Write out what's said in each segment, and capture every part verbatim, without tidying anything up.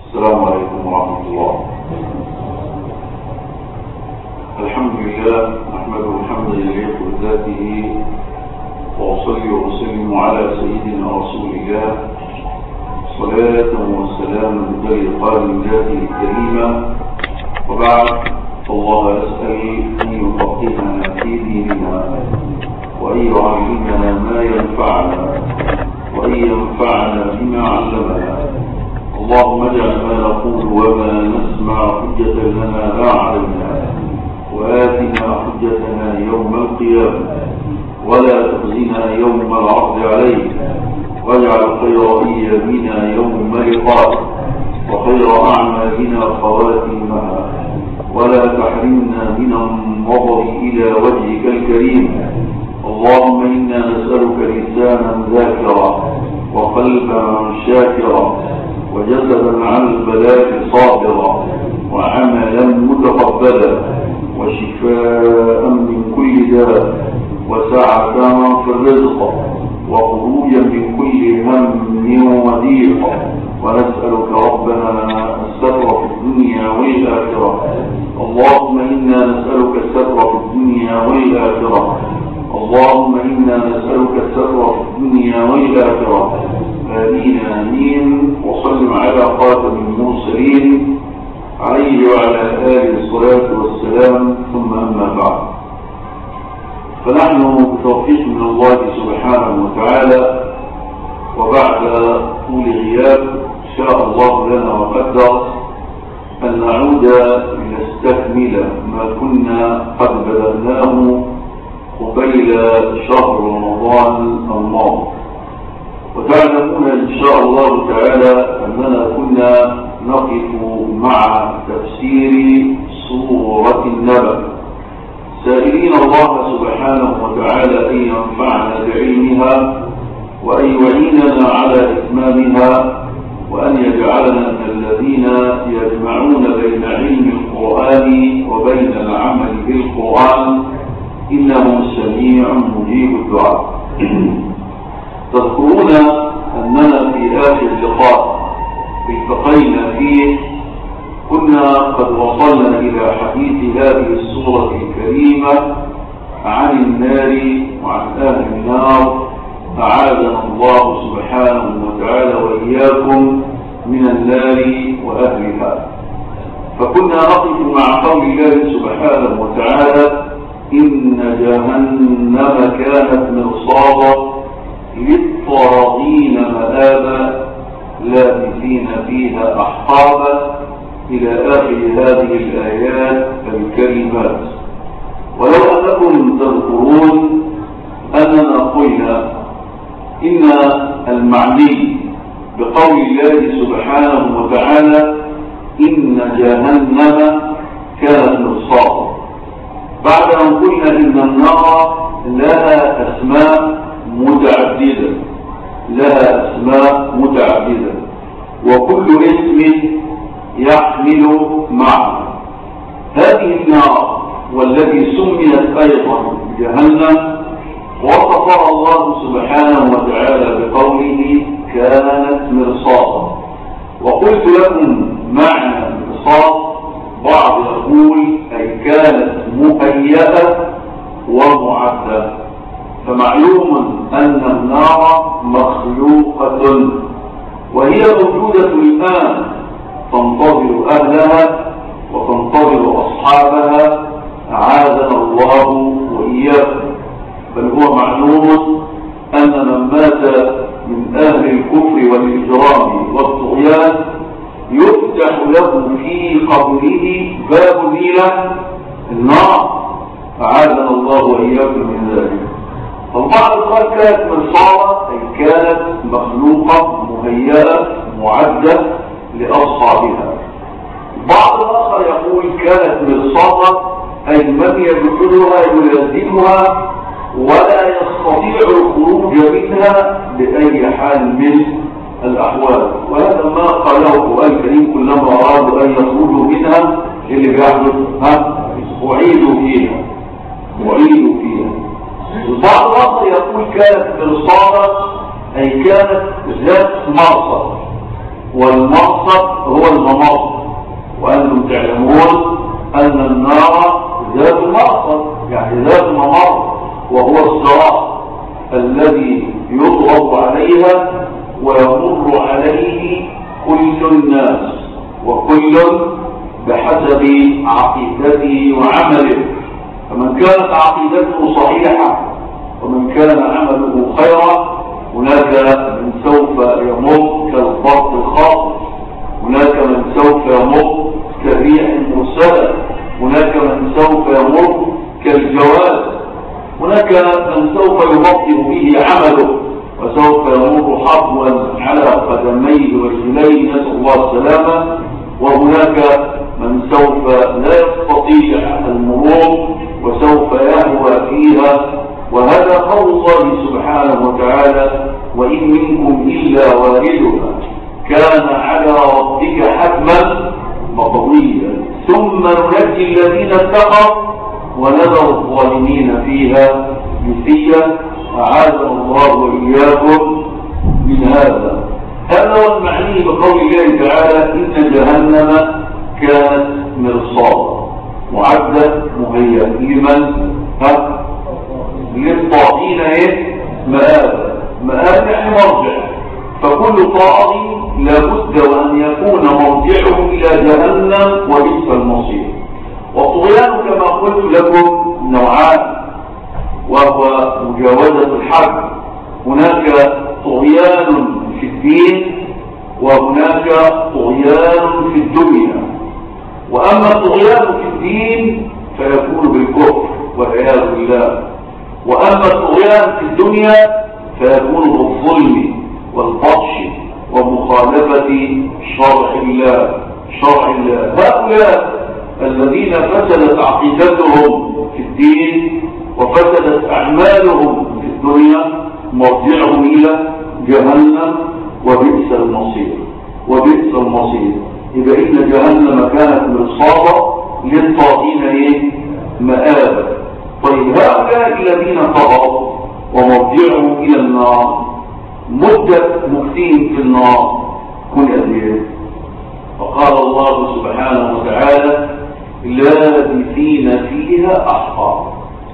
السلام عليكم ورحمة الله. الحمد لله نحمده حمدا يليق بذاته، وأصلي وأسلم على سيدنا رسول الله صلاة وسلاما تليقان بذاته الكريمة. وبعد، فالله أسأل أن يفقهنا في ديننا، وأن يعلمنا ما ينفعنا، وأن ينفعنا بما علمنا. اللهم اجعل ما نقول وما نسمع حجة لنا لا علينا، وآتنا حجتنا يوم القيامة، ولا تخزنا يوم العرض عليك، واجعل خير أيامنا يوم لقائك، وخير أعمالنا خواتيمها، ولا تحرمنا من النظر إلى وجهك الكريم. اللهم إنا نسألك لسانا ذاكرا، وقلبا شاكرا، وجسدا على البلاء صابرا، وعملا متقبلا، وشفاء من كل داء، وسعة في الرزق، وخروجا من كل هم وضيق. ونسألك ربنا الستر في الدنيا والآخرة. اللهم إنا نسألك الستر في الدنيا والآخرة. اللهم إنا نسألك الستر في الدنيا والآخرة. آمين آمين. وصلوا على خاتم المرسلين عليه وعلى آله الصلاة والسلام، ثم أما بعد. فنحن بتوفيق من الله سبحانه وتعالى، وبعد طول غياب شاء الله لنا وقدر أن نعود لنستكمل ما كنا قد بدأناه قبيل شهر رمضان الماضي. وتعلمون إن شاء الله تعالى أننا كنا نقف مع تفسير سورة النبأ، سائلين الله سبحانه وتعالى أن ينفعنا بعلمها، وأن يعيننا على إتمامها، وأن يجعلنا من الذين يجمعون بين علم القرآن وبين العمل بالقرآن، إنه سميع مجيب الدعاء. تذكرون أننا في آخر لقاء التقينا فيه كنا قد وصلنا إلى حديث هذه السورة الكريمة عن النار وعن أهل النار، أعاذنا الله سبحانه وتعالى وإياكم من النار وأهلها. فكنا نقف مع قول الله سبحانه وتعالى: إن جهنم كانت مرصادا للطاغين مآبا لابثين فيها أحقابا، إلى آخر هذه الآيات الكريمات. ولو أنكم تذكرون أننا قلنا إن المعني بقول الله سبحانه وتعالى إن جهنم كانت مرصادا، بعد أن قلنا إن النار لها أسماء متعددة لها أسماء متعددة وكل اسم يحمل معنى. هذه النار والتي سميت أيضا جهنم وصفها الله سبحانه وتعالى بقوله كانت مرصادا. وقلت لكم معنى مرصاد، بعض يقول أي كانت مهيئة ومعدة. فمعلوم أن النار مخلوقة وهي موجودة الآن، تنتظر أهلها وتنتظر أصحابها، أعاذنا الله وإياكم. بل هو معلوم أن من مات من أهل الكفر والإجرام والطغيان يفتح له في قبره باب إلى النار، أعاذنا الله وإياكم من ذلك. فالبعض قال كانت مرصادة أي كانت مخلوقة مهيئة معدة لأصحابها. بعض الآخر يقول كانت مرصادة أي من يدخلها يلازمها ولا يستطيع الخروج منها بأي حال من الأحوال. وهذا ما قاله القرآن الكريم: كلما أرادوا أن يخرجوا منها اللي بيحدث ها أعيدوا فيها أعيدوا فيها. البعض الآخر يقول كانت مرصادة أي كانت ذات مرصد، والمرصد النار هو الممر، وأنتم تعلمون أن النار ذات مأصل يعني ذات ممر، وهو الصراط الذي يضرب عليها ويمر عليه كل الناس، وكل بحسب عقيدته وعمله. فمن كانت عقيدته صحيحة ومن كان عمله خيرا هناك من سوف يمر كالبرق الخاطف، هناك من سوف يمر كالريح المرسلة، هناك من سوف يمر كالجواد، هناك من سوف يبطئ به عمله وسوف يمر حظوا على قدميه ورجليه، نسأل الله السلامة. وهناك من سوف لا يستطيع المرور وسوف يهوى فيها، وهذا قول الله سبحانه وتعالى: وإن منكم إلا واردها كان على ربك حتما مقضيا ثم ننجي الذين اتقوا ونذر الظالمين فيها جثيا. أعاذنا الله وإياكم من هذا. هذا هو المعني بقول الله تعالى: إن جهنم كانت مرصادا معدة مهيئة لمن؟ ها؟ للطاغين ايه؟ مآب. مآب يعني مرجع، فكل طاغي لابد وأن يكون مرجعه إلى جهنم وبئس المصير. والطغيان كما قلت لكم نوعان، وهو مجاوزة الحد. هناك طغيان في الدين وهناك طغيان في الدنيا. وأما الطغيان في الدين فيكون بالكفر والعياذ بالله، وأما الطغيان في الدنيا فيكون بالظلم والبطش ومخالفة شرع الله شرع الله. هؤلاء الذين فسدت عقيدتهم في الدين وفسدت أعمالهم في الدنيا مرجعهم إلى جهنم وبئس المصير وبئس المصير. إذا إن جهنم كانت مرصادا للطاغين إيه؟ مآبا. طيب هؤلاء الذين طغوا ومرجعهم إلى النار مدة مكثين في النار كل أديان. فقال الله سبحانه وتعالى: لابثين فيها أحقابا.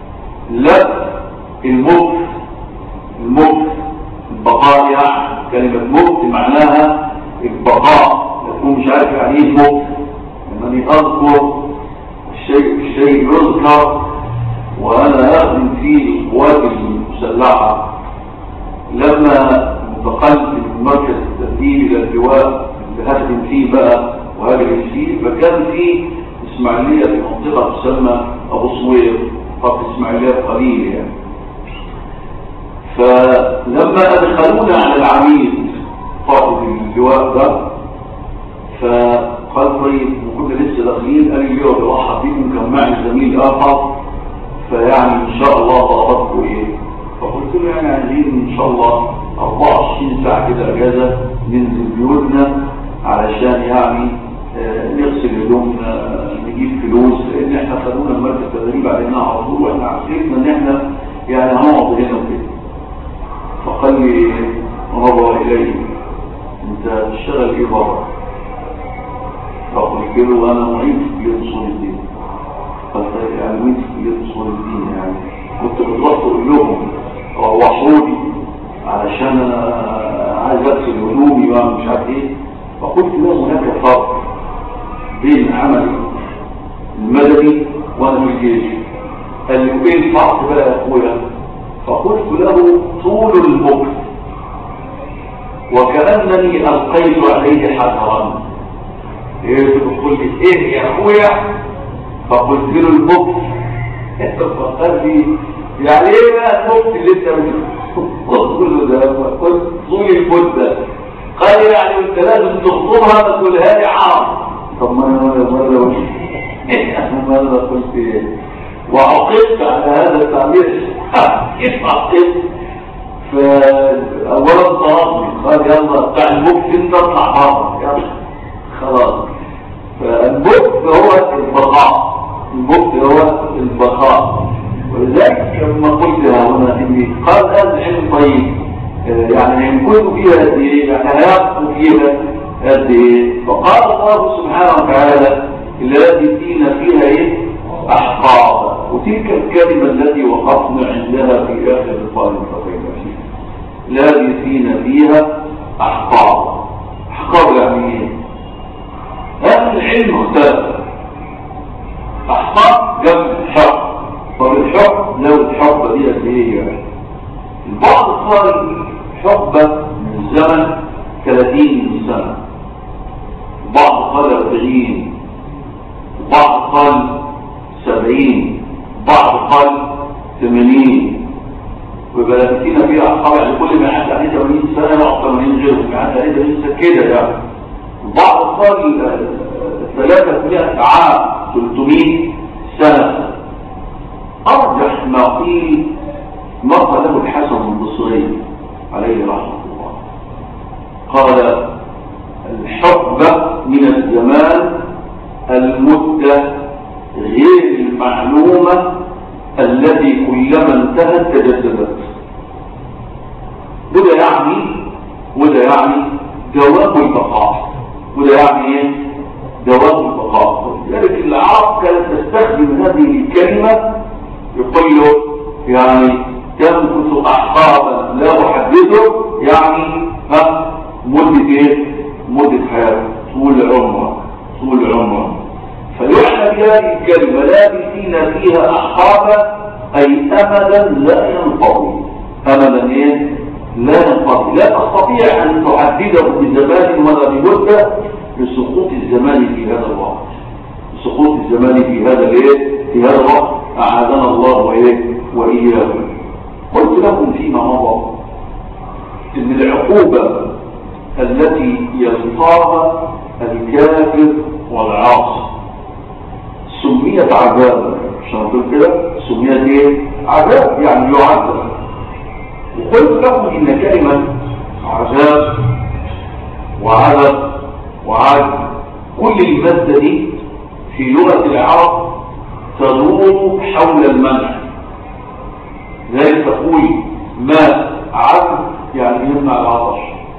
لا المكث المكث البقاء، يعني كلمة مكث معناها البقاء. يكون مش عارف يعني ايه مكث. لما يذكر الشيء الشيء يذكر، وأنا أخدم في القوات المسلحة لما انتقلت من مركز التدريب إلى اللواء اللي هخدم فيه بقى وهاجر فيه، فكان فيه إسماعيلية في منطقة تسمى أبو صوير، خط إسماعيلية قليل يعني. فلما أدخلونا على العميد قائد اللواء ده، فقال: طيب وكنا لسه داخلين، قال لي: اللواء بيرحب بيكم، كان معي زميل آخر، فيعني إن شاء الله طلباتكم إيه؟ فقلت له: يعني عايزين إن شاء الله أربعة وعشرين ساعة كده أجازة ننزل بيوتنا علشان يعني آه نغسل هدومنا، نجيب فلوس، لأن إحنا خدونا المركز التدريب علينا على طول، وإحنا عارفين إن إحنا يعني هنقعد هنا وكده. فقال لي: نظر إلي: أنت تشتغل إيه بره؟ فقلت له: أنا معيد في كلية أصول الدين. قال: يعني معيد في كلية أصول الدين، يعني كنت بتروح تقول لهم روحوني علشان أنا عايز أغسل هدومي وأنا مش عارف إيه. فقلت له: هناك فرق بين عملي المدني وأنا في الجيش. قال لي: وإيه الفرق بقى يا أخويا؟ فقلت له: طول المكث وكأنني ألقيت عليه حجرا. إيه تقول لي إيه يا أخويا؟ فقلت له: المكث. فقال لي: يعني إيه بقى المكث اللي أنت قلت له ده؟ قلت: طول المدة. قال: يعني أنت لازم تخطبها ما تقولها لي عام. طب ما أنا مرة مرة مرة قلت إيه؟ وعقدت على هذا التعبير. كيف عقدت؟ فأولا طلبني، قال: يلا بتاع المكث انت اطلع بره، يلا خلاص. فالمكث هو البقاء، المكث هو البقاء. ولذلك لما قلت هنا اني قال: هذا العلم طيب، يعني يمكن فيها ايه؟ يعني هيبقوا فيها قد ايه؟ فقال الله سبحانه وتعالى لابثين فيها ايه؟ احقابا. وتلك الكلمه التي وقفنا عندها في اخر القرآن فقينا فيها لابثين فيها احقابا. احقاب يعني ايه؟ هذا العلم اختلف. احقاب جمع حق. طب الحق لو الحقبه دي قد ايه يعني؟ البعض قال حقبه من الزمن ثلاثين سنه، بعض قال أربعين، بعض قال سبعين، بعض قال ثمانين. ويبقى لابثين فيها احقاب يعني كل ما يعدي عليه ثمانين سنه يقعد ثمانين غيره، ما يعدي عليه ثمانين سنه كده يعني. البعض قال ثلاثمائة عام، ثلاثمائة سنه. ارجح ما قيل ما قاله الحسن البصري عليه رحمه الله، قال الحقبه من الزمان المده غير المعلومه التي كلما انتهت تجددت. وده يعني وده يعني دوام البقاء. وده يعني ايه؟ دوام البقاء. لذلك العرب كانت تستخدم هذه الكلمه، يقول له يعني تمكث احقابا لا احدده، يعني ها مده ايه؟ مده حياه، طول عمره، طول عمره. فيعنى بهذه الكلمه لابثين فيها احقابا اي امدا لا ينقضي. امدا ايه؟ لا ينقضي، لا تستطيع ان تحدده بزمان ولا بمده لسقوط الزمان في هذا الوقت، سقوط الزمان في هذا الايه؟ في هذا الوقت. اعاذنا الله وايه؟ واياكم. قلت لكم فيما مضى ان العقوبه التي يلقاها الكافر والعاصي سميت عذابا. عشان اقول كده سميت ايه؟ عذاب، يعني يعذب. وقلت لكم ان كلمه عذاب وعذب وعذب كل الماده دي في لغه العرب تدور حول المنع. ذلك تقول ما عذب يعني يمنع العطش،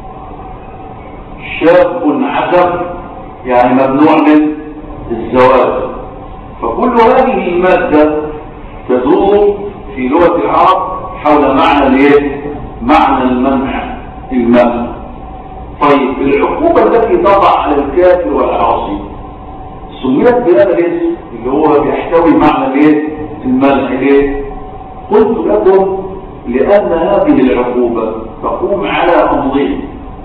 شاب عذب يعني ممنوع من الزواج. فكل هذه المادة تدور في لغة العرب حول معنى الايه؟ معنى المنع، المنع. طيب العقوبة التي تضع على الكافر والعاصي سميت بهذا الاسم اللي هو بيحتوي معنى الايه؟ المنع. ليه؟ قلت لكم لأن هذه العقوبة تقوم على أمرين.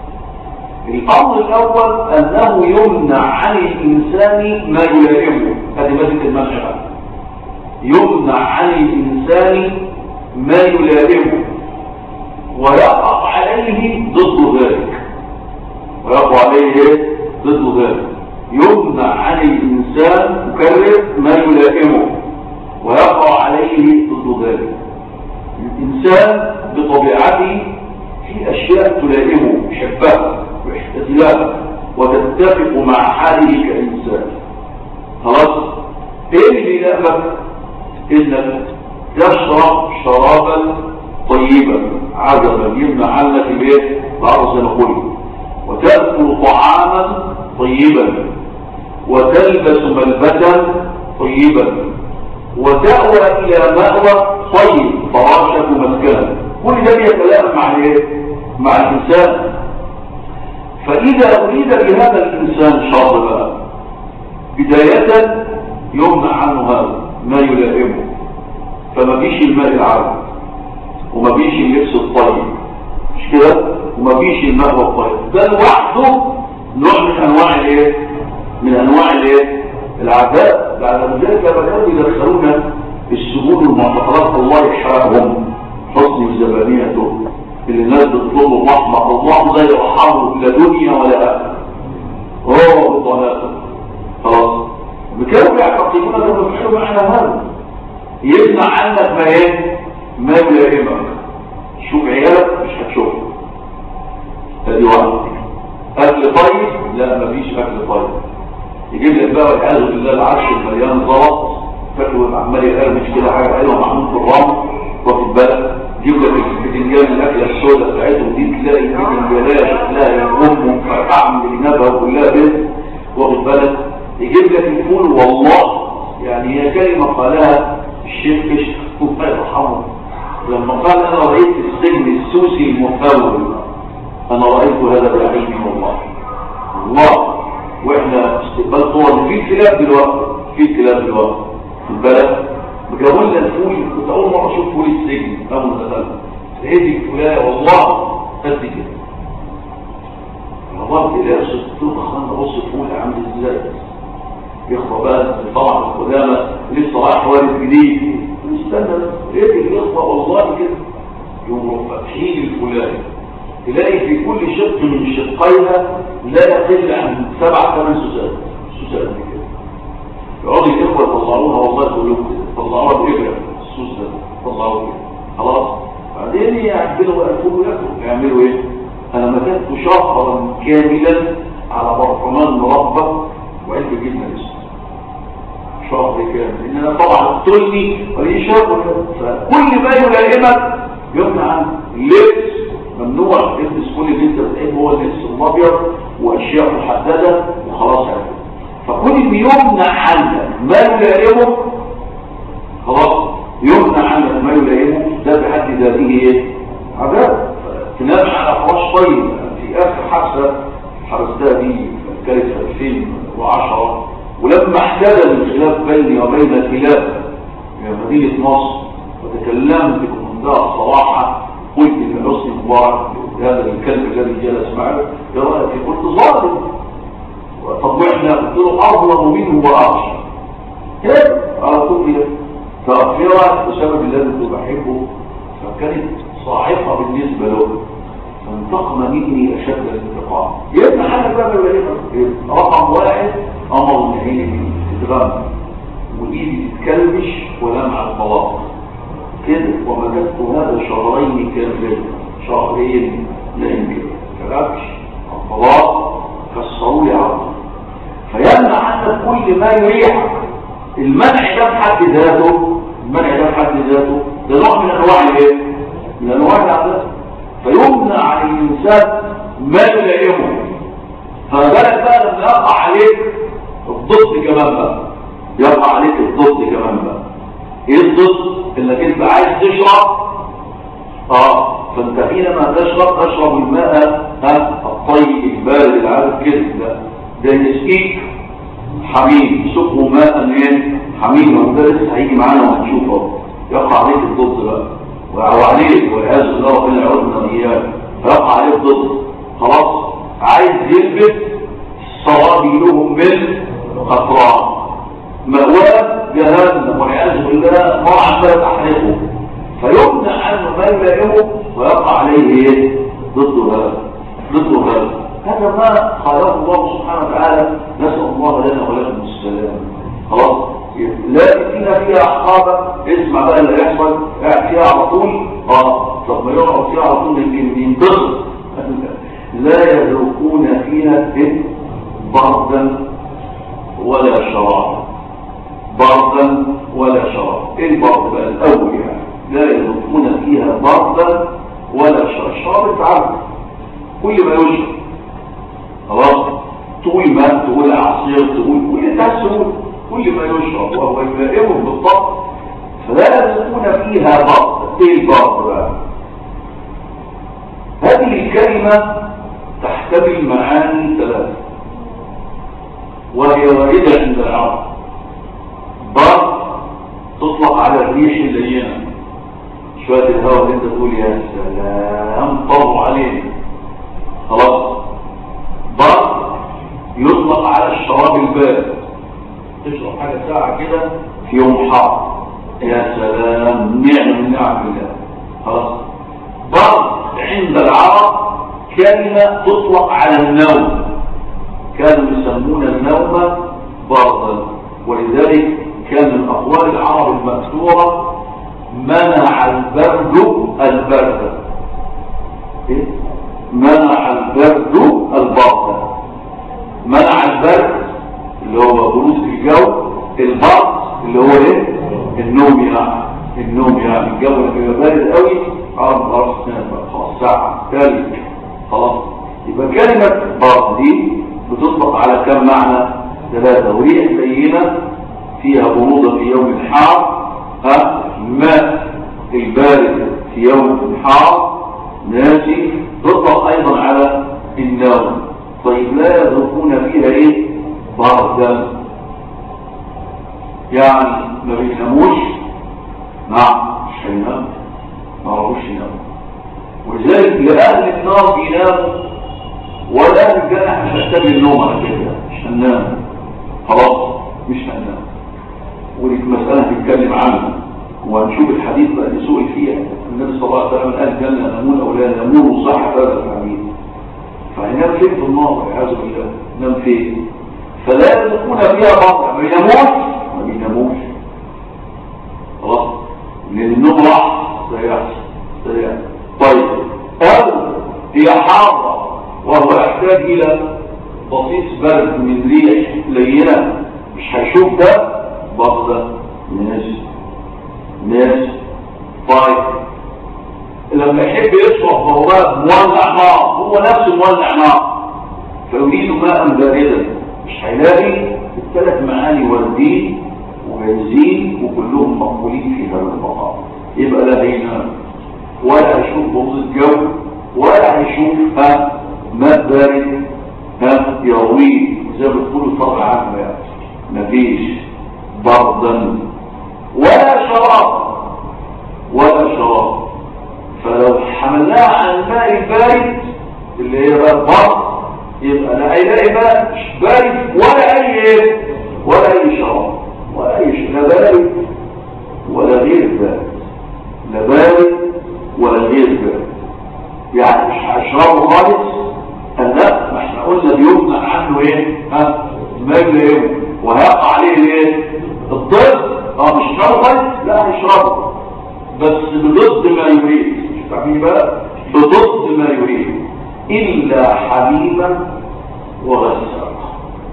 الأمر الأول أنه يمنع عن الإنسان ما يلائمه، هذه مادة المنع. يمنع عن الإنسان ما يلائمه ويقع عليه ضد ذلك، ويقع عليه ضد ذلك. يمنع عن الإنسان مكرر ما يلائمه ويقع عليه ضد ذلك. الإنسان بطبيعته في أشياء تلائمه، يحبها واحتسابها وتتفق مع حاله كإنسان. خلاص؟ ايه اللي يلائمك؟ انك تشرب شرابا طيبا عذبا يمنع عنك الايه؟ بعض زي ما قلت، وتأكل طعاما طيبا، وتلبس ملبسا طيبا، وتأوى الى مأوى طيب، فراشك مسكنا. كل ده يتلائم مع الايه؟ مع الانسان. فإذا أريد بهذا الإنسان شر بقى بداية يمنع عنه هذا ما يلائمه، فما بيش الماء العذب وما بيش اللبس الطيب، مش كده؟ وما بيش المأوى الطيب. ده لوحده نوع من أنواع الايه؟ من أنواع الايه؟ العذاب. بعد ذلك بدأوا يدخلون السجون والمعتقلات الله يحرقهم، حسن زبانيته اللي الناس بتطلبوا الرحمة، الله لا يرحمه لا دنيا ولا آخرة، هو بالضلال. خلاص بكانوا يعتقدون انهم بيفعلوا معنى هذا، يمنع عنك ما ايه؟ ما يلائمك. شوف عيالك مش هتشوفه، ادي واحد. اكل طيب؟ لا مفيش اكل طيب. يجيب لك بقى والعياذ بالله العرش المليان زلط، فاكر عمال يقرمش كده حاجه حلوه معمول في الرمل، واخد بالك؟ يجيب لك فنجان الاكله السوداء بتاعتهم دي تلاقي الجلاش تلاقي امهم فرقعه من جنابها وكلها بنت واخد بالك يجيب لك الفول والله يعني هي كلمه قالها الشيخ كشك الله يرحمه لما قال انا رايت السجن السوسي المفول انا رايت هذا بعيني والله الله واحنا استقبال صور في كلاب دلوقتي في كلاب دلوقتي في البلد بجابوا لنا الفول كنت اول مره اشوف فول السجن اول ما دخلت لقيت الفولايه والله قد كده والله كده قلت له خلينا نبص الفول عامل ازاي يخطى بقى طبعا القدامى لسه رايح والد جديد استنى لقيت الاخوه والله كده يوم فاتحين الفولايه تلاقي في كل شق من شقيها لا يقل عن سبع ثمان سوسات سوسات كده يقعدوا الاخوه يطلعوها والله كلهم كده طلعوها بإبرة السوس ده طلعوها كده خلاص بعدين يعملوا بقى الفول وياكلوا يعملوا ايه؟ انا مكنت شهرا كاملا على برطمان مربى وعلبه جبنه لسه شهر كامل لان انا طبعا الطلي وليه شهر فكل ما يلائمك يمنع عنه اللبس ممنوع تلبس كل اللي انت بتحبه هو اللبس الابيض واشياء محدده وخلاص يعني فكل اللي يمنع عنك ما يلائمه خلاص يمنع عنك ما يلائمه ده بحد ذاته ايه؟ عذاب تنام على فراش طيب في اخر حادثه حدثتها دي كانت في ألفين وعشرة ولما احتدى الخلاف بيني وبين الخلاف في مدينه مصر وتكلمت بمنتهى الصراحه قلت ان حسني مبارك هذا الكلب الذي جلس معه يا رايك قلت ظالم طب واحنا قلت له اظلم منه واخشى كده على طول كده فاخيرا بسبب الذي كنت بحبه فكانت صاعقه بالنسبه له فانتقم مني اشد الانتقام يبقى حاجه بقى رقم واحد امر النهي تتغنى وايدي تتكلبش ولمع الطلاق كده ومكثت هذا شهرين كاملين شهرين لا يمكن كلبش الطلاق كسروا لي عرض فيمنع عنك كل ما يريحك المنع ده بحد ذاته المنع ده بحد ذاته ده نوع من انواع الايه؟ من انواع العذاب فيمنع عن الانسان ما يلائمه فبالك بقى لما يقع عليك الضد كمان بقى يقع عليك الضد كمان بقى ايه الضد؟ انك انت عايز تشرب اه فانت حينما تشرب تشرب الماء ها الطيب البارد العارف كده ده ده يسقيك حميم سقوا ماء ايه حميم وده لسه هيجي معانا وهنشوفه يقع عليك الضد بقى وعليك والعياذ بالله ربنا يعوذنا اياه فيقع عليك الضد خلاص عايز يلبس صوابيلهم من قطران مأواه جهنم والعياذ بالله نار عماله تحرقه فيمنع عنه ما يلائمه ويقع عليه ايه ضد هذا ضد هذا هذا ما قاله الله سبحانه وتعالى نسأل الله لنا ولكم السلام خلاص لا فينا فيها احقابة اسمع بقى اللي يحصل قاعد فيها على طول اه طب ما يقعد فيها على طول يمكن ينضغط لا يذوقون فيها بردا ولا شرابا بردا ولا شراب ايه البرد بقى الاول يعني لا يذوقون فيها بردا ولا شراب الشراب اتعرف كل ما يشرب خلاص تقول ماء تقول عصير تقول كل ده سهول كل ما يشرب وهو يلائمهم بالضبط فلا يذوقون فيها برد ايه البرد بقى هذه الكلمه تحتمل معاني ثلاثه وهي واردة عند العرب برد تطلق على الريح اللينة شوية الهواء اللي انت تقول يا سلام طروا عليه خلاص برد يطلق على الشراب البارد تشرب حاجة ساعة كده في يوم حار يا سلام نعم من نعم الله خلاص برد عند العرب كلمة تطلق على النوم كانوا يسمون النوم بردا ولذلك كان من أقوال العرب المكسورة منع البرد البرد إيه؟ منع البرد البرد منع البرد اللي هو برود الجو البرد اللي هو ايه النوم يعني النوم يعني الجو اللي بيبقى بارد قوي عرض خلاص خلاص ساعة ثالث خلاص. يبقى كلمة برد دي بتطلق على كم معنى؟ ثلاثة. وريح لينة فيها برودة في يوم الحار، ها ماء البارد في يوم الحار ناسي، تطلق أيضا على النوم. طيب لا يذوقون فيها ايه؟ بردا، يعني ما بيناموش. نعم مش هينام، ما عرفوش يناموا. ولذلك لأهل النار بيناموا ولا أهل الجنة مش هنحتاج النوم على كده، مش هننام خلاص مش هننام. ودي مسألة هنتكلم عنها وهنشوف الحديث بقى اللي سئل فيها النبي صلى الله عليه وسلم قال الجنة ينامون أو لا ينامون، صح هذا الحديث. فهينام فين في النار والعياذ بالله؟ نام فين؟ فلا يذوقون فيها بردا، ما بيناموش ما بيناموش خلاص، لأن النوم راح سيحصل سيحصل. طيب أو هي حارة وهو يحتاج إلى بسيط برد من ريح لينة، مش هيشوف ده برده ماشي ماشي. طيب لما يحب يشرب فهو مولع نار، هو نفسه مولع نار، فيريد ماء باردا، مش هيلاقي الثلاث معاني واردين وجاهزين وكلهم مقبولين في هذا المقام. يبقى لا هينام ولا هيشوف بغض الجو ولا هيشوف ها ماء بارد ها يرويه زي ما بتقولوا طبعا عامة، مفيش بردا ولا شراب ولا شراب. فلو حملناها على الماء البارد اللي هي بقى البرد يبقى لا هيلاقي ماء بارد ولا اي ولا اي شراب ولا اي شيء، لا بارد ولا غير بارد، لا بارد ولا غير بارد. يعني مش هشربه خالص، لا ما احنا قلنا بيمنع عنه ايه؟ ها الماء يوم وهيقع عليه الايه؟ الضد. اه مش شربه، لا هيشربه بس بضد ما يريد، مش فاهمين بقى؟ بضد ما يريد، الا حميما وغساقا.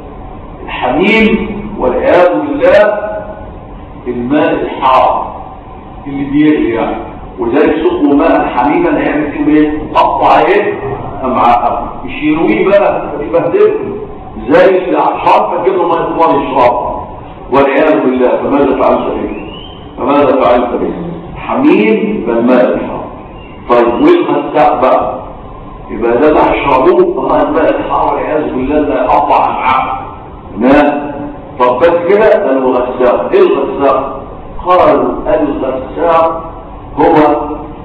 الحميم والعياذ بالله الماء الحار اللي بيغلي يعني، ولذلك سقوا ماء حميما هيعمل فيه ايه؟ قطع ايه؟ امعاء، مش يرويه بقى يبهدله زي اللي عطشان فكده ما يقدر يشرب والعياذ بالله. فماذا فعلت به؟ فماذا فعلت به؟ حميم بالماء الحار. طيب والغساق بقى يبقى ده اللي هيشربوه الماء الحار والعياذ بالله اللي هيقطع امعاء ماء. طب بس كده الغساق. ايه الغساق؟ قالوا الغساق هو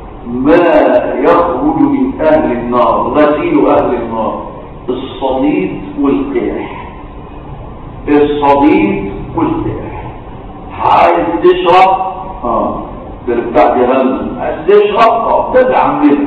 ما يخرج من اهل النار، غسيل اهل النار، الصديد والقيح. الصديد والقيح. عايز تشرب اه ده اللي بتاع جهنم، عايز تشرب اه ده اللي عامله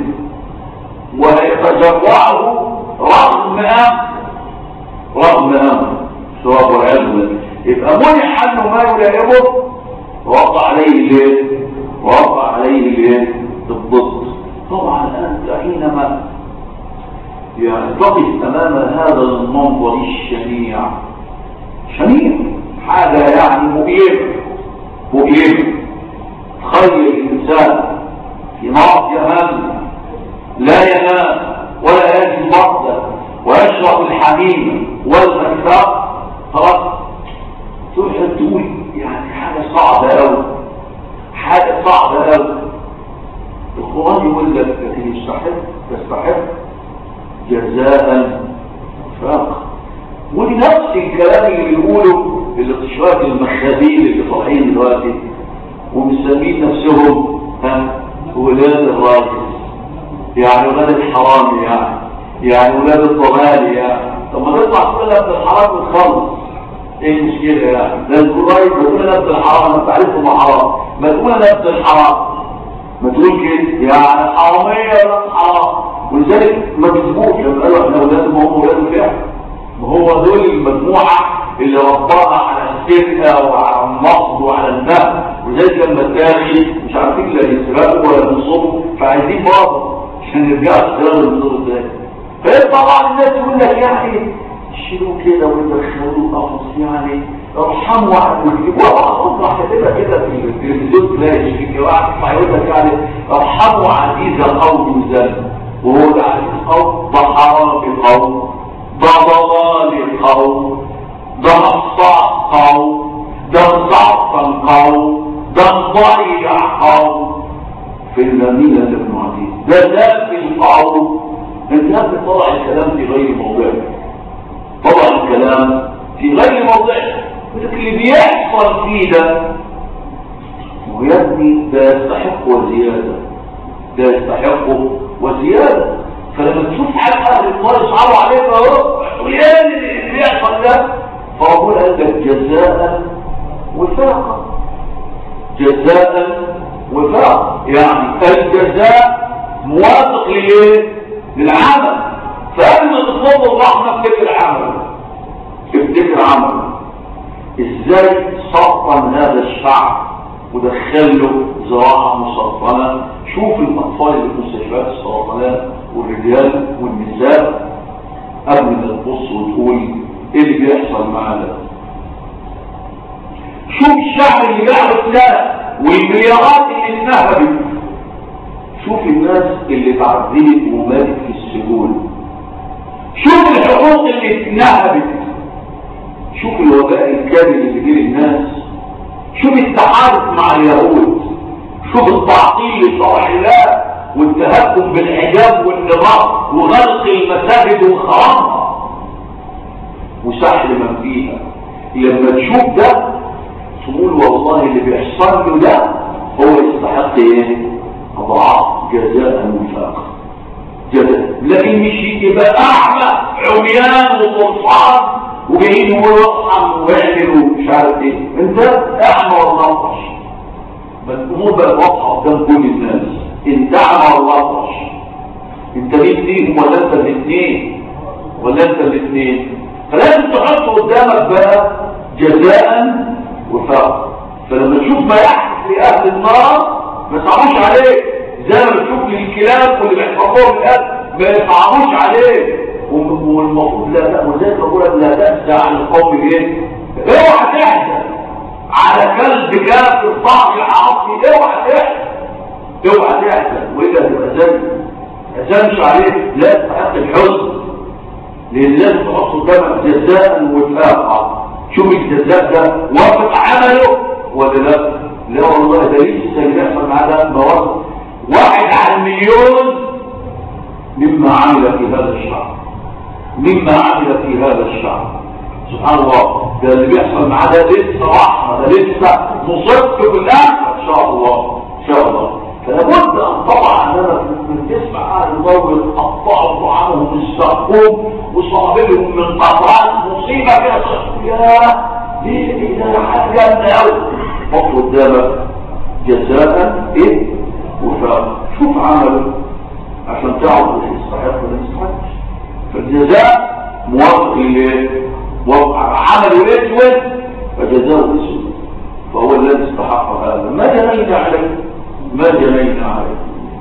وهيتجرعه رغم امر رغم امر شراب والعياذ بالله. يبقى منح عنه ما يلائمه ووقع عليه الايه؟ ووقع عليه الايه؟ الضد. طبعا انت حينما يعني تقف امام هذا المنظر الشنيع، شنيع حاجه يعني مؤلمه مؤلمه. تخيل الانسان في نار جهنم لا ينام ولا يجد بردا ويشرب الحميم والغساق، خلاص تقول تقول يعني حاجه صعبه قوي، حاجه صعبه قوي. القرآن يقول لك لكن يستحق تستحق جزاء وفاقا. ودي نفس الكلام اللي بيقوله الاقتشاف المخابيل اللي طالعين دلوقتي ومسمين نفسهم ها ولاد الراجل، يعني ولاد الحرام، يعني يعني ولاد الضلال. يعني طب ما نطلع كلنا ابن الحرام ونخلص، ايه المشكله يعني؟ ده القرآن بيقول لنا ابن الحرام، انت عارفهم حرام، ما تقول انا ابن الحرام، ما تقول كده يعني حراميه ولا حرام. ولذلك ما بيسبوش لما قالوا احنا اولاد، ما هم اولاد الفعل، ما هو دول المجموعه اللي ربطها على السرقه وعلى النصب وعلى النهب. ولذلك لما تاخي مش عارفين لا يسرقوا ولا ينصبوا، فعايزين برضه عشان يرجعوا يشتغلوا النصب ازاي. فطبعا الناس يقول لك يعني شيلوه كده ويدخلوه يعني ارحموا واحد ويجيبوها اصلا كاتبها كده في التلفزيون تلاقي في واحد يقول يعني ارحموا عزيز قوم ذل، وهو ده عزيز قوم، ده حرام قوم، ده ضلال قوم، ده نصاع قوم، ده مزعطل قوم، ده ضيع قوم. في المدينة ابن عزيز ده ذات القوم. انت هذا طلع الكلام في غير موضعه، طلع الكلام في غير موضعه. اللي بيحصل فيه ده ويبني ده يستحق وزيادة، ده يستحق وزيادة. فلما تشوف حال اهل النار يصعبوا عليك اهو ويا اللي بيحصل ده، فاقول لك جزاء وفاقا، جزاء وفاقا. يعني الجزاء موافق لايه؟ للعمل. فقبل ما تطلب الرحمه افتكر عمل، افتكر عمل. ازاي سرطن هذا الشعب ودخله زراعه مسرطنه؟ شوف الاطفال اللي في مستشفيات السرطانات والرجال والنساء، قبل ما تبص وتقول ايه اللي بيحصل معانا. شوف الشعب اللي قاعد سنه والمليارات اللي اتنهبت، شوف الناس اللي اتعذبت وماتت في السجون، شوف الحقوق اللي اتنهبت، شوف الوباء الكامل اللي جه للناس، شوف التحالف مع اليهود، شوف التعطيل لشرع الله والتهكم بالحجاب والنظام وغلق المساجد وخرابها وسحل من فيها. لما تشوف ده تقول والله اللي بيحصل له ده هو يستحق ايه؟ اضعاف جزاء وفاقا جزاء. لكن مش يبقى اعمى عميان وطرفان وجايين ويرحم ويعمل ومش عارف ايه. انت اعمى ولا اطرش؟ ما الامور بقى واضحه قدام كل الناس. انت اعمى ولا اطرش؟ انت مين فيهم؟ ولا انت الاثنين؟ ولا انت الاثنين؟ فلازم تحط قدامك بقى جزاء وفاقا. فلما تشوف ما يحدث لاهل النار ما يصعبوش عليك، زي ما بتشوف للكلاب واللي بيحفظوهم الاب ما يصعبوش عليك. والمفروض لا لا وزي ما بقول لا تأسى عن القوم ايه؟ اوعى تحزن على كلب كافر طاغي عاصي، اوعى تحزن، اوعى تحزن والا تبقى زي ما تحزنش عليه. لا تستحق الحزن، لان لازم تحط قدامك جزاء وفاقا. شوف الجزاء ده وافق عمله ولا لا؟ لا والله ده لسه اللي بيحصل معاه ده مواد واحد على المليون مما عمل في هذا الشعب، مما عمل في هذا الشعب. سبحان الله، ده اللي بيحصل معاه ده لسه رحمه، ده لسه مصيبته بالاخره ان شاء الله ان شاء الله. فلابد ان طبعا اننا بنسمع اهل النار يقطعوا طعامهم الزقوم وصابلهم من قطرات مصيبه كده. يا دي ده حاجه قوي. حط قدامك جزاء ايه وفاقا. شوف عمله عشان تعرف يستحق ولا ما يستحقش. فالجزاء موافق ليه؟ موافق عمله اسود فجزاؤه اسود، فهو الذي استحق هذا. ما جنينا عليه، ما جنينا عليه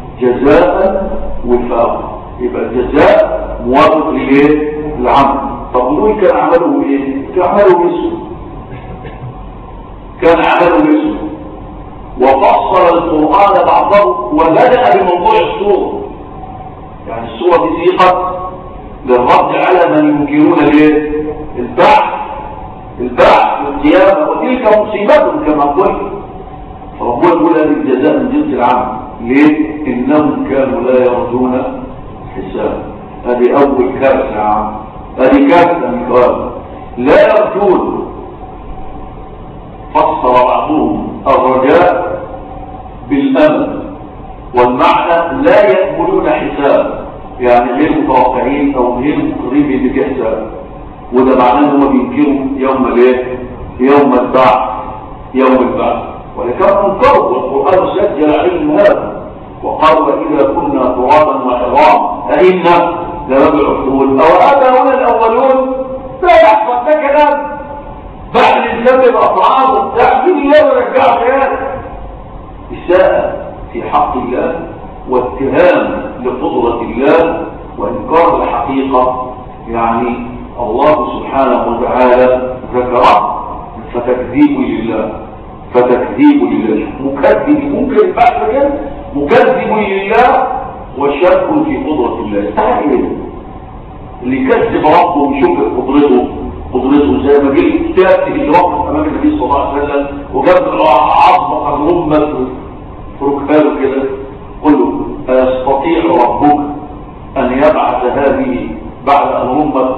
جزاء وفاقا. يبقى الجزاء موافق ليه؟ العمل. طب نقول كان عمله ايه؟ كان عمله اسود، كان عمله اسود. وفصل القرآن بعضه وبدأ بموضوع الصورة. يعني الصورة دي سيقت للرد على من ينكرون الايه؟ البعث، البعث والقيامة، وتلك مصيبتهم كما قلت. فربنا يقول هذه الجزاء من جنس العمل. ليه؟ انهم كانوا لا يرجون حساب. هذه اول كارثة يا عم، هذه كارثة من كوارث. لا يرجون، فسر بعضهم الرجاء بالامل، والمعنى لا يأملون حساب، يعني غير متوقعين او غير مقربين لحساب. وده معناه انهم بينكروا يوم الايه؟ يوم البعث، يوم البعث. ولكن انكروا والقران سجل عليهم هذا وقالوا اذا كنا ترابا وعظاما ائنا لمبعوثون او اباؤنا الاولون. لا يحصل ده كلام بعد الانسان يبقى طعام وبتاع مين اللي يرجعه تاني؟ اساءه في حق الله واتهام لقدرة الله وإنكار الحقيقة. يعني الله سبحانه وتعالى ذكره فتكذيب لله، فتكذيب لله، مكذب ممكن بعد كده مكذب لله وشك في قدرة الله. تعالى اللي يكذب ربه ويشك قدرته قدرته زي ما جه كتاب هجرات امام النبي صلى الله عليه وسلم وجاب عظمه الامه فركاله كده، قل له أيستطيع ربك ان يبعث هذه بعد ان همت؟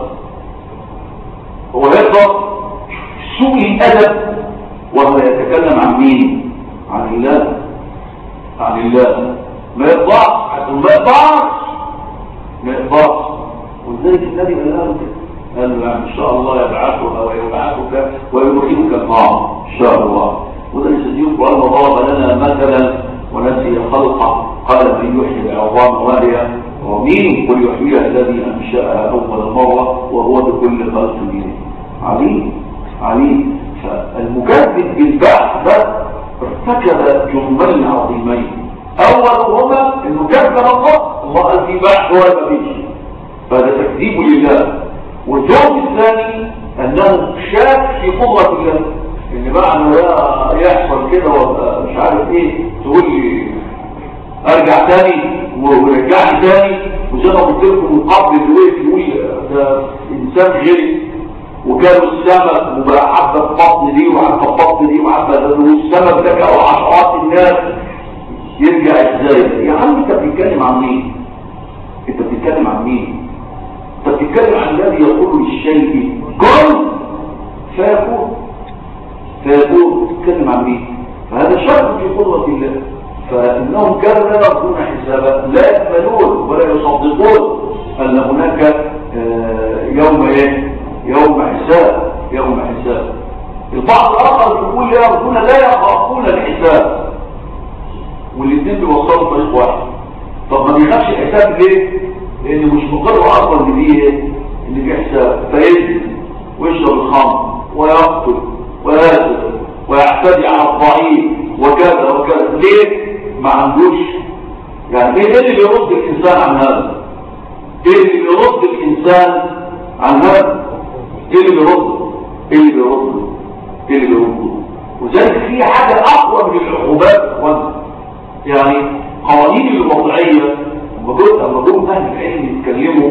هو يقدر؟ سوء الادب وهو يتكلم عن مين؟ عن الله، عن الله. ما يقدرش، ما يقدرش ما يقدرش ولذلك النبي قال له كده، قال له ان شاء الله يبعثها ويبعثك ويدخلك النار ان شاء الله. وده يسجل القران وضرب لنا مثلا ونسي خلقه قال من يحيي العظام وهي رميم قل يحييها الذي انشاها اول مره وهو بكل خلق عليم عليم. فالمكذب بالبعث ده ارتكب جرمين عظيمين. اولهما انه كذب الله، الله قال في بعث ولا مفيش، فهذا تكذيب لله. والجرم الثاني انه شاك في قدرة الله، ان بقى انه يحصل كده مش عارف ايه، تقول لي ارجع تاني ورجعني تاني، وزي ما قلت لكم من قبل دلوقتي يقول ده انسان غيري وكانوا السمك وبقى حبه في بطن دي وحبه في بطن دي وحبه ده، والسمك ده كانوا عشرات الناس، يرجع ازاي؟ يا عم انت بتتكلم عن مين؟ انت بتتكلم عن مين؟ انت بتتكلم عن الذي يقول للشيء كن فيكون فيكون. بتتكلم عن مين؟ فهذا شرط في قدرة الله. فانهم كانوا لا يرجون حسابا، لا يقبلون ولا يصدقون ان هناك يوم ايه؟ يوم حساب، يوم حساب. البعض الاخر يقول لا يرجون لا يخافون الحساب، والاثنين بيوصلوا طريق واحد. طب ما بيخافش الحساب ليه؟ لانه مش مقر اصلا ان دي ايه؟ ان دي حساب، فيزن ويشرب الخمر ويقتل وياسر ويعتدي على الضعيف وكذا وكذا. ليه؟ ما عندوش يعني ايه اللي بيرد الانسان عن هذا؟ ايه اللي بيرد الانسان عن هذا؟ ايه اللي بيرد؟ ايه اللي بيرد؟ ايه اللي بيرد؟ وذلك في حاجه اقوى من العقوبات وانا يعني قوانين الوضعيه. لما جم اهل العلم يتكلموا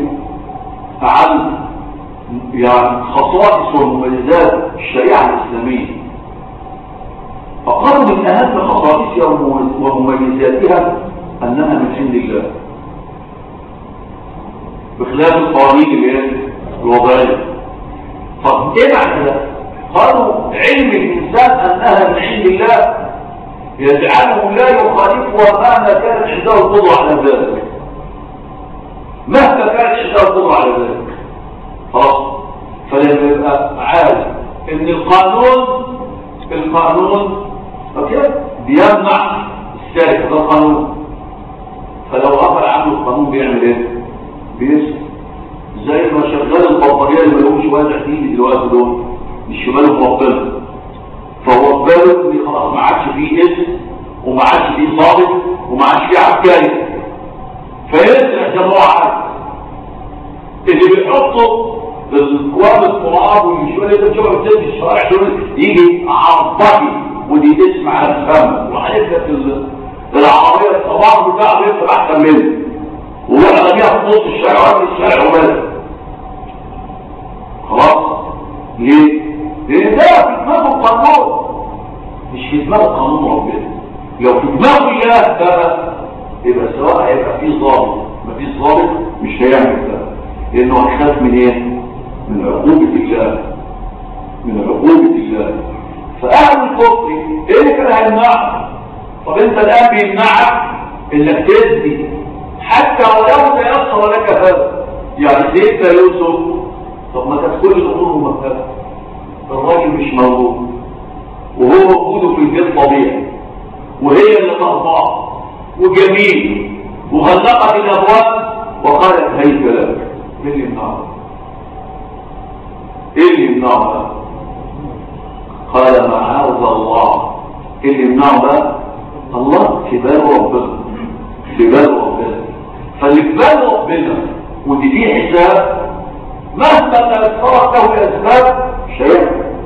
عن يعني خصائص ومميزات الشريعه الاسلاميه، فقالوا من اهم خصائصها ومميزاتها انها من عند الله بخلاف القوانين الوضعيه. طب ايه معنى ده؟ قالوا علم الانسان انها من عند الله يجعله لا يخالفها مهما كانت عنده القدره على ذلك، مهما كانت عنده القدره على ذلك. خلاص. فلما يبقى عارف ان القانون القانون بيمنع السارق، ده القانون، فلو غفل عنه القانون بيعمل ايه؟ بيسكت. زي ما شغال البطاريه اللي ملهمش واسع فيه دلوقتي دول مش باله مبطل، فهو باله ان خلاص ما عادش فيه اسم وما عادش فيه ضابط وما عادش فيه عسكري، فيسرق زي ما هو عارف. اللي بيحطوا الكواب التراب والشويه اللي بتشوفها بتنزل الشوارع دول يجي عرضكي ودي اسم على الفم وحلفت العربيه الصباح بتاعه بيبقى احسن منه ووقع بيها في نص الشارع وقت الشارع وبس. خلاص. ليه؟ لان ده في دماغه القانون مش في دماغه قانون ربنا. لو في دماغه الله بقى يبقى سواء هيبقى فيه ضابط مفيش ضابط مش هيعمل ده، لانه هيخاف من ايه؟ من عقوبه الله، من عقوبه الله. فاهل الكفر ايه اللي كان هيمنعك؟ طب انت الان بيمنعك انك تزني حتى ولو تيسر لك هذا. يعني سيدنا يوسف طب ما كانت كل الامور ممثله، الراجل مش موجود وهو وجوده في البيت طبيعي وهي اللي ترضاه وجميل وغلقت الابواب وقالت هيت لك. ايه اللي يمنعها؟ ايه اللي يمنعها؟ قال معاذ الله. ايه اللي يمنعه بقى؟ الله في بال ربنا، في بال ربنا. فاللي في بال ربنا ودي فيه حساب مهما تأثرت له الاسباب مش هيعمل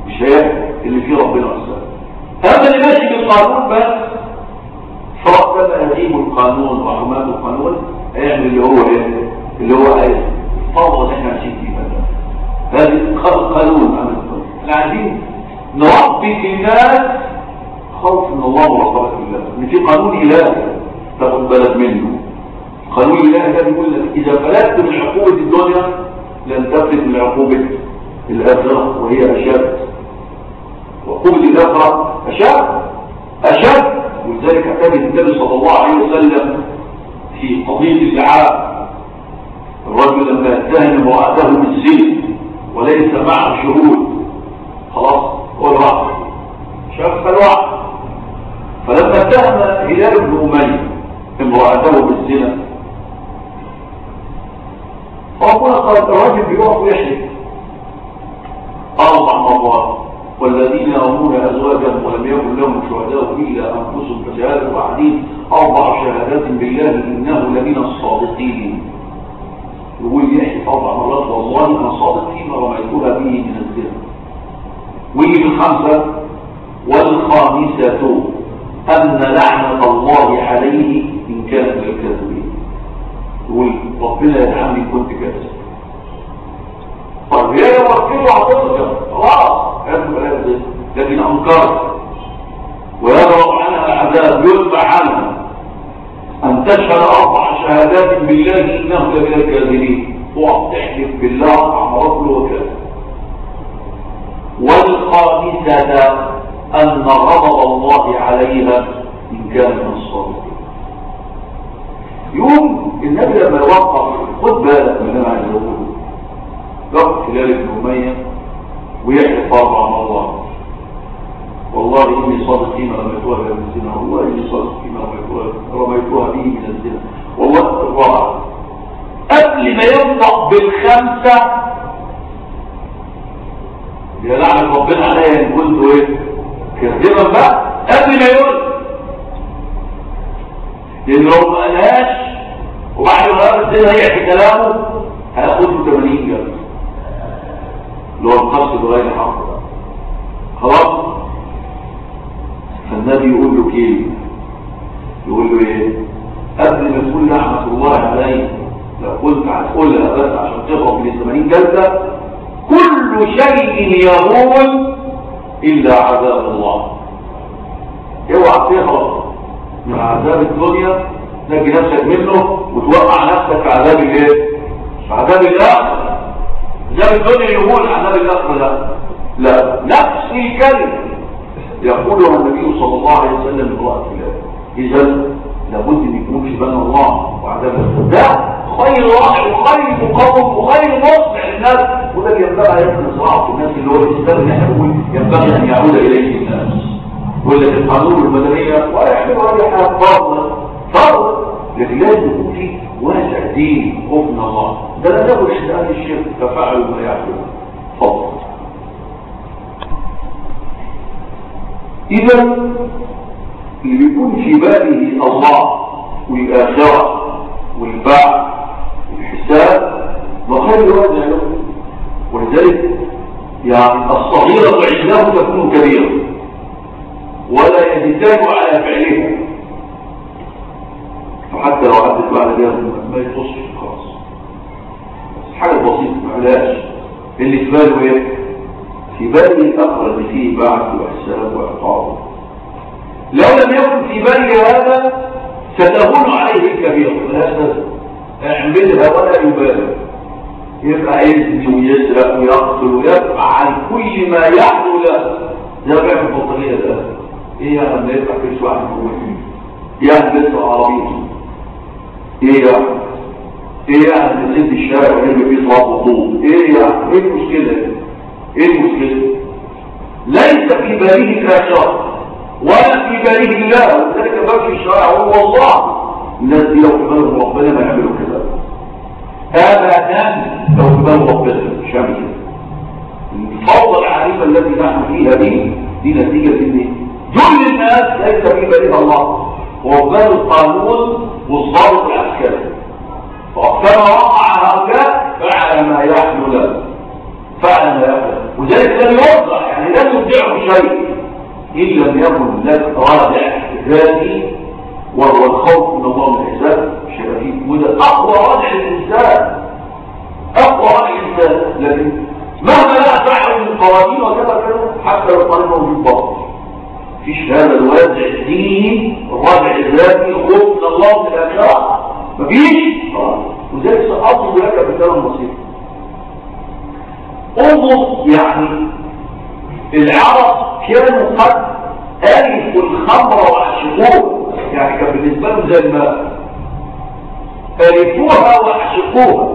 مش هي اللي فيه ربنا والسلام. هذا اللي ماشي بالقانون بس فربنا يجيب القانون وحماة القانون هيعمل اللي هو ايه اللي هو عايز الفوضى اللي احنا ماشيين فيها. هذه قانون عن القانون. احنا عايزين نربي في الناس خوف من الله ورقابة الله، ان في قانون الهي تاخد بالك منه. قانون الهي ده بيقول لك اذا فلتت من عقوبة الدنيا لن تفلت من عقوبة الاخرة وهي اشد. وعقوبة الاخرة اشد اشد. ولذلك اعتمد النبي صلى الله عليه وسلم في قضية اللعاب. الرجل لما اتهم امرأته بالزنا وليس معه شهود خلاص هو الواحد شاف الواحد. فلما اتهم هلال بن أمية امرأته بالزنا فربنا قال الرجل بيقف ويحلف أربع مرات والذين يرمون أزواجهم ولم يكن لهم شهداء إلا أنفسهم فشهادة أحدهم أربع شهادات بالله إنه لمن الصادقين. يقول يحلف أربع مرات والله أنا صادق فيما رميتها به من الزنا. ويجي الخمسة والخامسة أن لعنة الله عليه إن كان من الكاذبين. يقول ربنا يرحمني كنت كاذب. طيب هي لو وكلوا عطيتها خلاص لكن أنكرت ويضرب عنها العذاب يتبع عنها أن تشهد أربع شهادات بالله إنه لمن الكاذبين. تقعد تحلف بالله أربع مرات كله وكاذب. والخامسة أن غضب الله عليها إن كان من الصادقين. يوم النبي لما يوقف خد بالك من اللي انا عايز اقوله. وقف هلال بن أمية ويحلف أربع مرات والله إني صادق فيما رميتوها من الزنا والله إني صادق فيما رميتوها به من الزنا والله الرابع. قبل ما ينطق بالخمسة يا لعنة ربنا عليا إن كنت إيه كذبا بقى قبل ما يقول. لأن لو ما قالهاش وبعد ما قال الزنا يحكي كلامه هياخده ثمانين جلد اللي هو القصد بغير حق. خلاص فالنبي يقول له كلمة يقول له ايه قبل ما تقول لعنة الله عليه لو كنت هتقولها بس عشان تهرب من ثمانين جلدة كل شيء يهون إلا عذاب الله. اوعى تهرب من عذاب الدنيا تلاقي نفسك منه وتوقع نفسك في عذاب الايه؟ في عذاب الاخره. عذاب الدنيا يهون عذاب الاخره لا لا نفس الكلمه يقولها النبي صلى الله عليه وسلم لامرأة الله. اذا لابد ان يكون في بين الله وعذاب الاخره ده خير واحد وخير مقوم وخير مصلح للناس. وده ينبغي يكون صراحه الناس اللي هو الاسلام نحن ينبغي ان يعود اليه الناس. ولا القانون المدنيه ولا يحملوا اي حاجه فرض فرض لكن لازم يكون في واسع دين خوف من الله. ده لا نقول عند اهل الشرك ففعلوا ما يعملون فضل. اذا اللي بيكون في باله الله والاخره والبعث والحساب وخير واسع له. ولذلك يعني الصغيره عنده تكون كبيره ولا يزداد على فعلها. وحتى لو عدت بعد ذلك ما يتصش خلاص بس حاجه بسيطه ما علاش اللي في باله ايه في باله الاخر اللي فيه بعث واحساب وعقاب. لو لم يكن في باله هذا ستهون عليه الكبير فلا تزل اعملها ولا يبالي. يبقى يزني ويسرق ويقتل ويفعل كل ما يحدو له زي ما بيعمل البطاريه ده. ايه يعني لما يفتح كل واحد يعني بيسرق عربيته ايه يعني ايه يعني نسيت الشارع ويجي فيه صلاه وضوء ايه يعني ايه المشكله ايه المشكله. ليس في باله الاخره ولا في باله الله. وذلك باب الشرع هو الله. الناس دي لو في بالهم ربنا ما يعملوا كده ابدا. لو في بالهم ربنا مش هيعمل كده. الفوضى العارفه التي نحن فيها دي دي نتيجه ان كل الناس ليس في بالها الله وبال القانون والضابط العسكري. فكما وقع هؤلاء فعل ما يحلو له فعل ما يحلو. وذلك لم يوضح، يعني لا تبدعه شيء إن لم يكن لك رادع ذاتي وهو الخوف من الله من الحساب شرعي، وده أقوى رادع الإنسان، أقوى رادع الإنسان. لكن مهما لا فعل من قوانين وكذا كذا حتى لو طالبه موجود باطل، فيش هذا الوازع الديني الرادع الذاتي الخوف من الله من الآخرة مفيش. وذلك سأطلب لك مثال بسيط. انظر، يعني العرب كانوا قد ألفوا الخمر وعشقوها، يعني كان بالنسبة لهم زي الماء، ألفوها وعشقوها.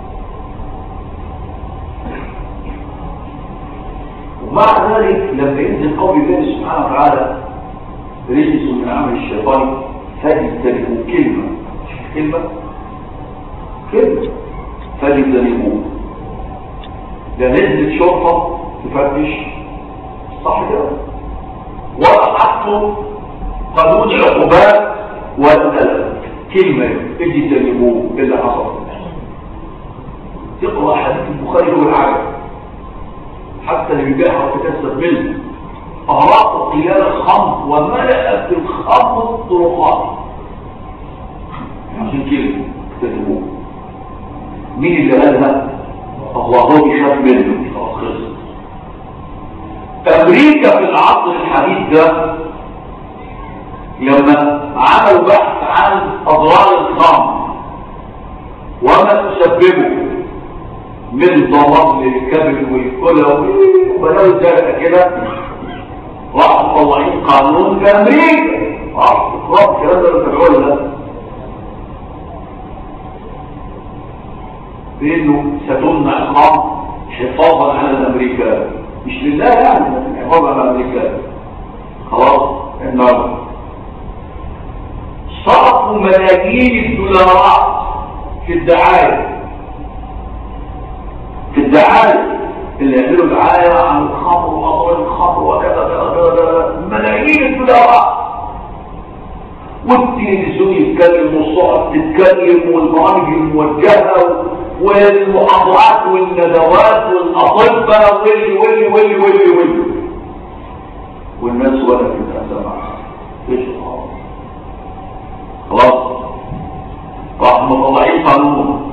ومع ذلك لما ينزل قول الله سبحانه وتعالى رجس من عمل الشيطان فاجتنبوا كلمة كلمة كلمة فاجتنبوا، ده نزلت شرطة تفتش صح كده، ولا حطوا قانون العقوبات والألم كلمة اجتنبوا اللي حصل. تقرأ حديث البخاري والعجب حتى اللي بيبيعها وتكسب منه أغراق قيال الخمر وملأت الخمر الطرقات، عشان كده اجتنبوه. مين اللي قالها؟ الله هو بيخاف منه. خلص. أمريكا في العصر الحديث ده لما عملوا بحث عن أضرار الخمر وما تسببه من ضرر للكبد والكلى وبلاوي ذلك كده، راحوا مطلعين قانون في أمريكا. راحوا اقرأوا الكلام ده بتابعوه ده بأنه ستمنع الخمر حفاظا على الأمريكان، مش لله يعني حفاظا على الأمريكان. خلاص النار صرفوا ملايين الدولارات في الدعاية في الدعاية اللي يعملوا دعاية عن الخمر وأضرار الخمر وكذا كذا ملايين الدولارات، والتلفزيون يتكلم والصحف تتكلم والبرامج الموجهة والمحاضرات والندوات والأطباء واللي واللي واللي واللي واللي والناس ولا تتسمع ايش الخمر. خلاص راح مطلعين قانون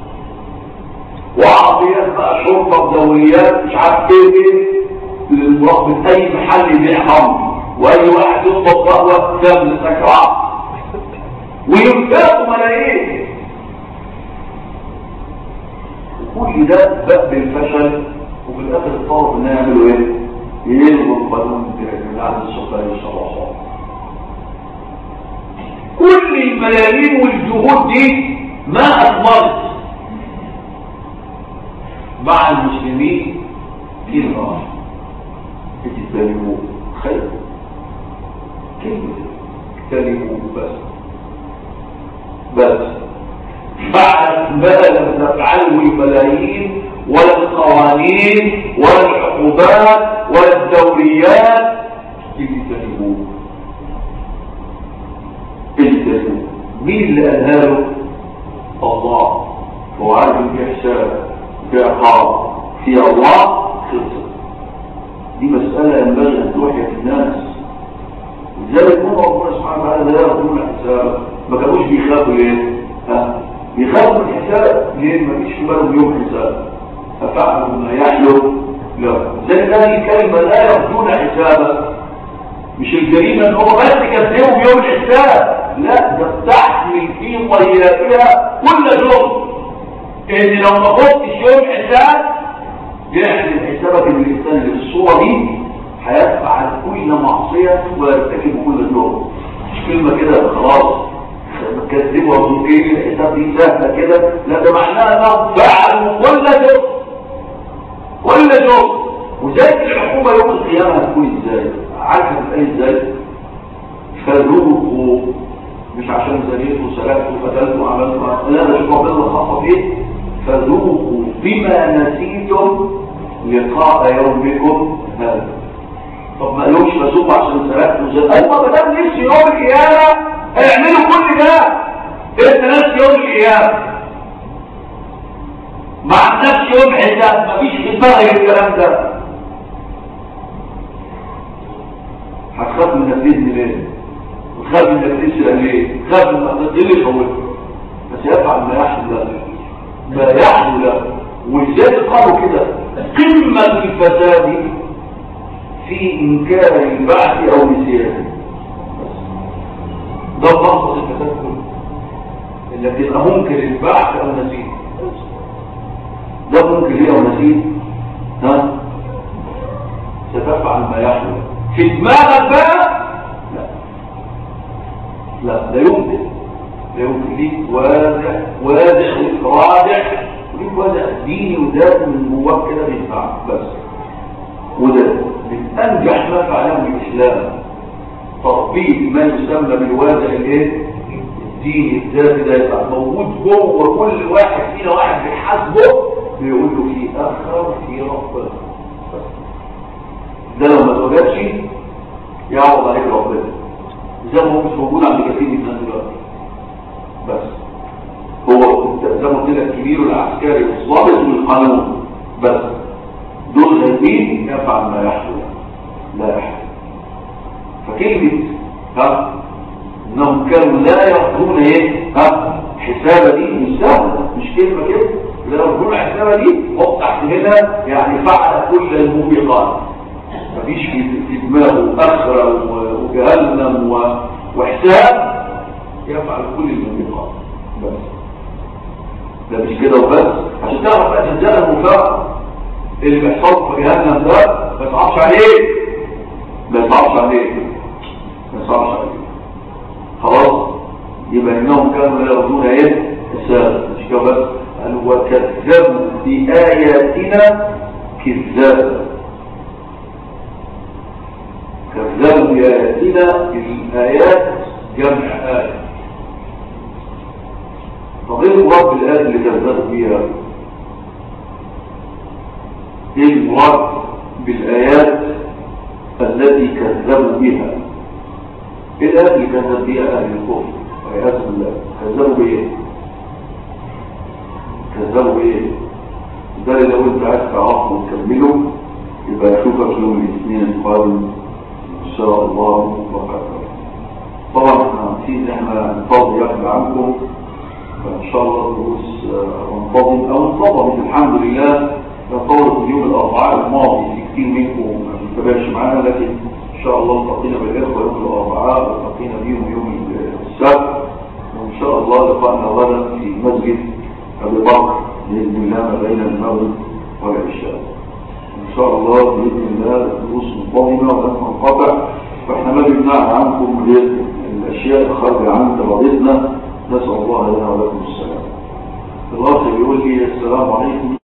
وعربيات بقى شرطه بدوريات مش عارف ايه للمراقبه اي محل يبيع خمر، واي واحد يطلب قهوه كامل سكران وينفقوا ملايين. كل ده باب الفشل، وفي الاخر اضطروا ان يعملوا ايه؟ يلغوا القانون العدد السكري ان شاء الله. كل الملايين والجهود دي ما اثمرت مع المسلمين في الغاية. اجتنبوا خير كلمة اجتنبوا بس بس بعد ما لم تفعله الملايين ولا القوانين ولا العقوبات ولا الدوريات اجتنبوا اجتنبوا. مين اللي قالها له؟ الله. هو عارف في حساب في عقاب في الله خلصت. دي مسألة ينبغي أن توحي في الناس. لذلك هم ربنا سبحانه وتعالى لا يأخذون الحساب. ما كانوش بيخافوا ليه؟ ها بيخافوا من الحساب ليه؟ ما فيش في بالهم يوم حساب. أفعلوا ما يحلو لا. لذلك هذه الكلمة لا يأخذون حسابا، مش الجريمة ان هو بس كذبوا بيوم الحساب، لا ده بتحمل في طياتها كل جرم. ان لو ما خدتش يوم حساب يحمل حسابك ان الانسان اللي في الصوره دي هيفعل كل معصيه ويرتكب كل جرم. مش كلمه كده خلاص كذبوا وقالوا ايه الحساب دي سهله كده، لا ده معناها انهم فعلوا كل جرم كل جرم. وذلك الحكومه يوم القيامه هتكون ازاي؟ عارفه تبقى ازاي؟ فذوقوا، مش عشان زنيتوا وسرقتوا وفتلتوا وعملتوا، لا ده شوفوا ربنا خاصه فيه. فذوقوا بما نسيتم لقاء يومكم هذا. طب ما قالوش فذوقوا عشان سرقتوا وزنيتوا؟ هم ما دام نسي يوم القيامه هيعملوا كل ده. انت ناسي يوم القيامه ما عندكش يوم حساب، مفيش حساب الكلام ده. هتخاف من الدين ليه؟ وتخاف من الدين ليه؟ تخاف من الدين يخوفك، بس يفعل ما يحلو له، ما يحلو له. ولذلك قالوا كده قمة الفساد في إنكار البعث أو نسيانه. ده مقصد الفساد كله، التي ممكن البعث أو نسيه. ده ممكن ليه أو نسيه، ها ستفعل ما يحلو في دماغك بقى. لا لا لا يمكن، لا يمكن. ليك واضح واضح رادع، وليك واضح ديني وذات من جواك كده بينفعك بس. وده من انجح ما فعله الاسلام، تطبيق ما يسمى بالوازع الايه الديني الذاتي. ده يبقى موجود جوه كل واحد فينا، واحد بيحاسبه بيقول له في اخر وفي ربنا. ده لو ما توجدش يعرض عليك ربنا، زي ما هو مش موجود عند كثير من الناس دلوقتي. بس هو زي ما قلت لك الكبير والعسكري والضابط والقانون بس، دول غايبين يفعل ما يحلو لا يحلو. فكلمة ها انهم كانوا لا يرجون ايه ها حسابة دي مش سهلة، مش كلمة كده لا يرجون حسابة دي. حط تحت هنا يعني فعل كل الموبقات، مفيش في دماغه اخرة وجهنم وحساب، يفعل كل الموبقات بس. ده مش كده وبس، عشان تعرف بقى جزاء المفاق اللي بيحصل في جهنم ده ما يصعبش عليه، ما يصعبش عليه، ما يصعبش عليه. خلاص يبقى انهم كانوا لا يرجون ايه السابق. مش كده بس، قالوا وكذبوا بآياتنا كذابا. كذبوا بآياتنا، الآيات جمع آية. فغير مراد بالآيات اللي كذبوا بيها، ايه المراد بالآيات التي كذبوا بها؟ ايه الآيات اللي كذب بها أهل الكفر وآيات الله؟ كذبوا بإيه؟ كذبوا بإيه؟ ده لو انت عايز تعرفه وتكمله يبقى اشوفك يوم الاثنين القادم ان شاء الله وقدر. طبعا احنا نسيت احنا نفضي يحب عنكم، فان شاء الله الدروس منتظم او انتظمت الحمد لله. نطورت اليوم الاربعاء الماضي في كتير منكم ما بيتابعش معانا، لكن ان شاء الله التقينا بالاخوه يوم الاربعاء والتقينا بيهم يوم السبت، وان شاء الله لقاءنا غدا في مسجد ابي بكر باذن الله ما بين المغرب والعشاء. ان شاء الله باذن الله الدروس منتظمه ولن تنقطع، فاحنا ما بنمنع عنكم الاشياء الخارجه عن ارادتنا. نسال الله لنا ولكم السلام. الاخ بيقول لي السلام عليكم.